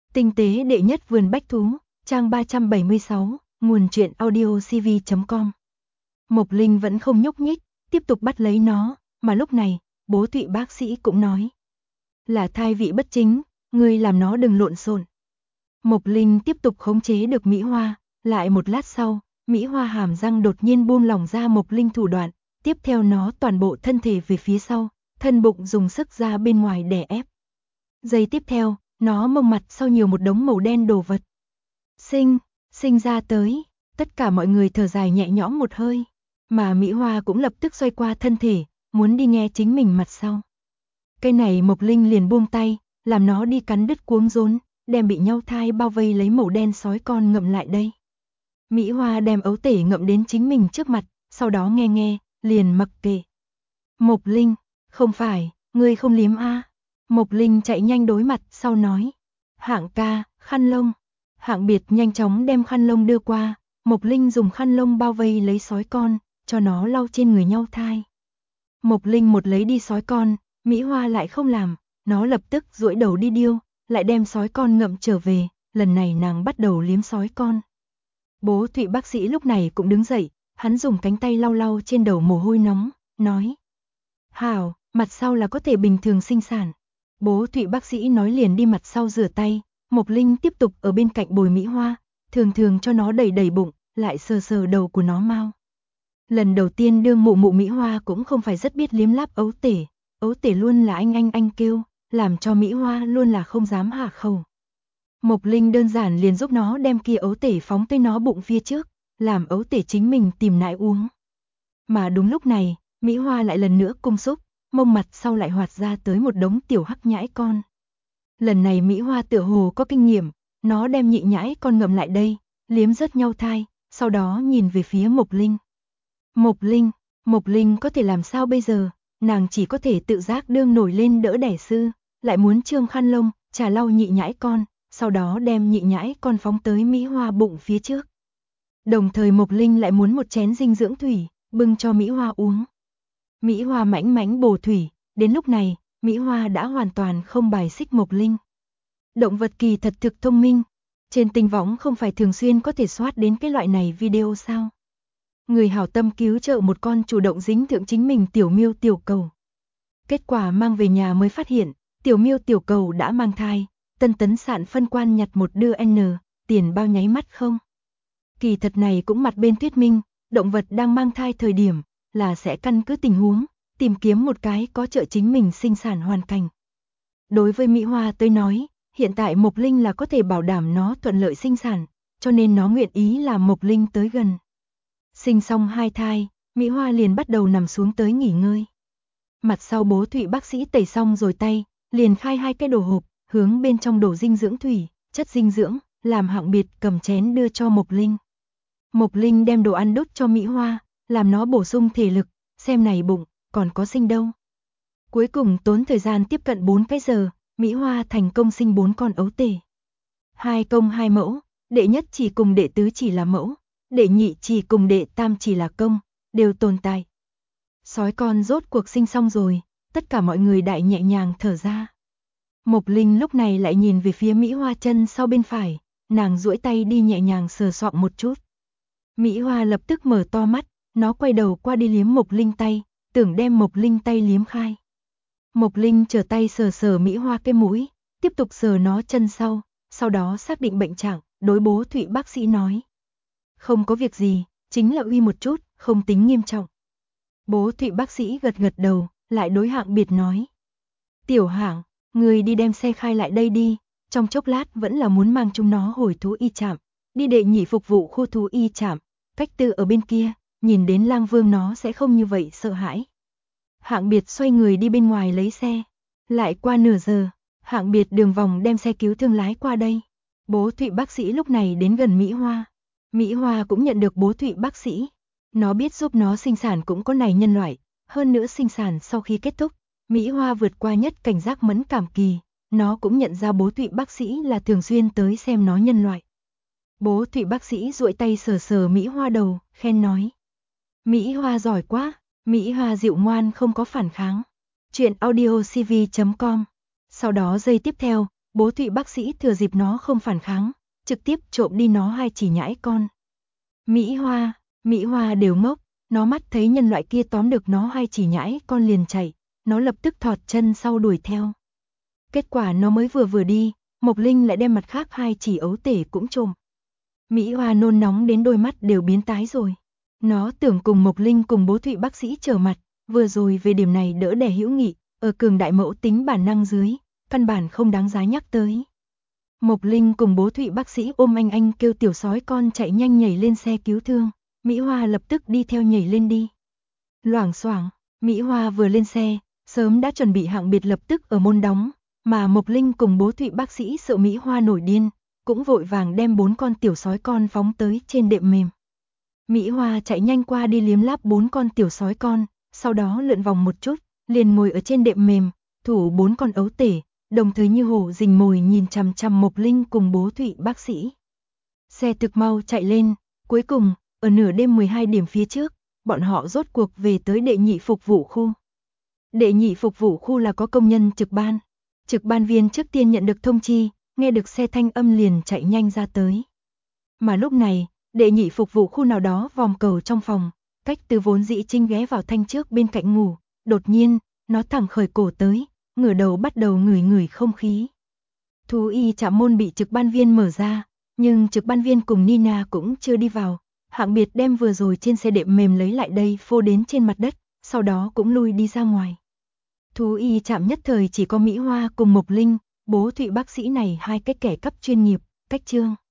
Tinh tế đệ nhất vườn bách thú, trang 376, nguồn truyện audiocv.com. Mộc Linh vẫn không nhúc nhích, tiếp tục bắt lấy nó, mà lúc này, bố Thụy bác sĩ cũng nói. Là thai vị bất chính, ngươi làm nó đừng lộn xộn. Mộc Linh tiếp tục khống chế được Mỹ Hoa, lại một lát sau, Mỹ Hoa hàm răng đột nhiên buông lỏng ra Mộc Linh thủ đoạn, tiếp theo nó toàn bộ thân thể về phía sau, thân bụng dùng sức ra bên ngoài đè ép. Giây tiếp theo, nó mông mặt sau nhiều một đống màu đen đồ vật. Sinh ra tới, tất cả mọi người thở dài nhẹ nhõm một hơi, mà Mỹ Hoa cũng lập tức xoay qua thân thể, muốn đi nghe chính mình mặt sau. Cái này Mộc Linh liền buông tay, làm nó đi cắn đứt cuống rốn, đem bị nhau thai bao vây lấy màu đen sói con ngậm lại đây. Mỹ Hoa đem ấu tể ngậm đến chính mình trước mặt, sau đó nghe, liền mặc kệ. Mộc Linh, không phải, ngươi không liếm a? Mộc Linh chạy nhanh đối mặt sau nói. Hạng ca, khăn lông. Hạng Biệt nhanh chóng đem khăn lông đưa qua, Mộc Linh dùng khăn lông bao vây lấy sói con, cho nó lau trên người nhau thai. Mộc Linh một lấy đi sói con, Mỹ Hoa lại không làm, nó lập tức duỗi đầu đi điêu, lại đem sói con ngậm trở về, lần này nàng bắt đầu liếm sói con. Bố Thụy bác sĩ lúc này cũng đứng dậy, hắn dùng cánh tay lau lau trên đầu mồ hôi nóng, nói. Hảo, mặt sau là có thể bình thường sinh sản. Bố Thụy bác sĩ nói liền đi mặt sau rửa tay, Mộc Linh tiếp tục ở bên cạnh bồi Mỹ Hoa, thường cho nó đẩy bụng, lại sờ đầu của nó mau. Lần đầu tiên đương mụ Mỹ Hoa cũng không phải rất biết liếm láp ấu tể luôn là anh kêu, làm cho Mỹ Hoa luôn là không dám hạ khẩu. Mộc Linh đơn giản liền giúp nó đem kia ấu tể phóng tới nó bụng phía trước, làm ấu tể chính mình tìm nãi uống. Mà đúng lúc này, Mỹ Hoa lại lần nữa cung xúc, mông mặt sau lại hoạt ra tới một đống tiểu hắc nhãi con. Lần này Mỹ Hoa tựa hồ có kinh nghiệm, nó đem nhị nhãi con ngậm lại đây, liếm rớt nhau thai, sau đó nhìn về phía Mộc Linh. Mộc Linh có thể làm sao bây giờ, nàng chỉ có thể tự giác đương nổi lên đỡ đẻ sư, lại muốn trương khăn lông, trà lau nhị nhãi con, sau đó đem nhị nhãi con phóng tới Mỹ Hoa bụng phía trước. Đồng thời Mộc Linh lại muốn một chén dinh dưỡng thủy, bưng cho Mỹ Hoa uống. Mỹ Hoa mãnh bổ thủy, đến lúc này, Mỹ Hoa đã hoàn toàn không bài xích Mộc Linh. Động vật kỳ thật thực thông minh, trên Tinh Võng không phải thường xuyên có thể soát đến cái loại này video sao. Người hảo tâm cứu trợ một con chủ động dính thượng chính mình tiểu miêu tiểu cầu. Kết quả mang về nhà mới phát hiện, tiểu miêu tiểu cầu đã mang thai, Tân Tấn Sạn phân quan nhặt một đưa N, tiền bao nháy mắt không. Kỳ thật này cũng mặt bên thuyết minh, động vật đang mang thai thời điểm, là sẽ căn cứ tình huống, tìm kiếm một cái có trợ chính mình sinh sản hoàn cảnh. Đối với Mỹ Hoa tới nói, hiện tại Mộc Linh là có thể bảo đảm nó thuận lợi sinh sản, cho nên nó nguyện ý làm Mộc Linh tới gần. Sinh xong 2 thai, Mỹ Hoa liền bắt đầu nằm xuống tới nghỉ ngơi. Mặt sau bố Thụy bác sĩ tẩy xong rồi tay, liền khai 2 cái đồ hộp, hướng bên trong đổ dinh dưỡng thủy, chất dinh dưỡng, làm Hạng Biệt cầm chén đưa cho Mộc Linh. Mộc Linh đem đồ ăn đút cho Mỹ Hoa, làm nó bổ sung thể lực, xem này bụng, còn có sinh đâu. Cuối cùng tốn thời gian tiếp cận 4 cái giờ, Mỹ Hoa thành công sinh 4 con ấu tể. 2 công 2 mẫu, đệ nhất chỉ cùng đệ tứ chỉ là mẫu, đệ nhị chỉ cùng đệ tam chỉ là công, đều tồn tại. Sói con rốt cuộc sinh xong rồi, tất cả mọi người đại nhẹ nhàng thở ra. Mộc Linh lúc này lại nhìn về phía Mỹ Hoa chân sau bên phải, nàng duỗi tay đi nhẹ nhàng sờ soạng một chút. Mỹ Hoa lập tức mở to mắt, nó quay đầu qua đi liếm Mộc Linh tay, tưởng đem Mộc Linh tay liếm khai. Mộc Linh trở tay sờ Mỹ Hoa cái mũi, tiếp tục sờ nó chân sau đó xác định bệnh trạng, đối bố Thụy bác sĩ nói. Không có việc gì, chính là uy một chút, không tính nghiêm trọng. Bố Thụy bác sĩ gật đầu, lại đối Hạng Biệt nói. Tiểu Hạng, người đi đem xe khai lại đây đi, trong chốc lát vẫn là muốn mang chúng nó hồi thú y trạm, đi đệ nhị phục vụ khu thú y trạm, cách tư ở bên kia, nhìn đến Lang Vương nó sẽ không như vậy sợ hãi. Hạng Biệt xoay người đi bên ngoài lấy xe, lại qua nửa giờ, Hạng Biệt đường vòng đem xe cứu thương lái qua đây. Bố Thụy bác sĩ lúc này đến gần Mỹ Hoa. Mỹ Hoa cũng nhận được bố Thụy bác sĩ. Nó biết giúp nó sinh sản cũng có này nhân loại, hơn nữa sinh sản sau khi kết thúc, Mỹ Hoa vượt qua nhất cảnh giác mẫn cảm kỳ, nó cũng nhận ra bố Thụy bác sĩ là thường xuyên tới xem nó nhân loại. Bố Thụy bác sĩ duỗi tay sờ Mỹ Hoa đầu, khen nói. Mỹ Hoa giỏi quá, Mỹ Hoa dịu ngoan không có phản kháng. Chuyện audiocv.com. Sau đó giây tiếp theo, Bố Thụy bác sĩ thừa dịp nó không phản kháng, trực tiếp trộm đi nó hai chỉ nhãi con. Mỹ Hoa đều ngốc, nó mắt thấy nhân loại kia tóm được nó hai chỉ nhãi con liền chạy, nó lập tức thọt chân sau đuổi theo. Kết quả nó mới vừa đi, Mộc Linh lại đem mặt khác hai chỉ ấu tể cũng trộm. Mỹ Hoa nôn nóng đến đôi mắt đều biến tái rồi. Nó tưởng cùng Mộc Linh cùng bố Thụy bác sĩ trở mặt, vừa rồi về điểm này đỡ đẻ hữu nghị, ở cường đại mẫu tính bản năng dưới, căn bản không đáng giá nhắc tới. Mộc Linh cùng bố Thụy bác sĩ ôm anh kêu tiểu sói con chạy nhanh nhảy lên xe cứu thương, Mỹ Hoa lập tức đi theo nhảy lên đi. Loảng xoảng, Mỹ Hoa vừa lên xe, sớm đã chuẩn bị hạng biệt lập tức ở môn đóng, mà Mộc Linh cùng bố Thụy bác sĩ sợ Mỹ Hoa nổi điên, cũng vội vàng đem 4 con tiểu sói con phóng tới trên đệm mềm. Mỹ Hoa chạy nhanh qua đi liếm láp 4 con tiểu sói con, sau đó lượn vòng một chút, liền ngồi ở trên đệm mềm, thủ 4 con ấu tể, đồng thời như hổ rình mồi nhìn chằm chằm Mộc Linh cùng bố Thụy bác sĩ. Xe thực mau chạy lên, cuối cùng, ở nửa đêm 12 điểm phía trước, bọn họ rốt cuộc về tới đệ nhị phục vụ khu. Đệ nhị phục vụ khu là có công nhân trực ban. Trực ban viên trước tiên nhận được thông chi, nghe được xe thanh âm liền chạy nhanh ra tới. Mà lúc này, đệ nhị phục vụ khu nào đó vòm cầu trong phòng, cách từ vốn dĩ Trinh ghé vào Thanh trước bên cạnh ngủ, đột nhiên, nó thẳng khởi cổ tới, ngửa đầu bắt đầu ngửi không khí. Thú y trạm môn bị trực ban viên mở ra, nhưng trực ban viên cùng Nina cũng chưa đi vào. Hạng biệt đem vừa rồi trên xe đệm mềm lấy lại đây phô đến trên mặt đất, sau đó cũng lui đi ra ngoài. Thú y trạm nhất thời chỉ có Mỹ Hoa cùng Mộc Linh, bố Thụy bác sĩ này hai cái kẻ cấp chuyên nghiệp, cách trương.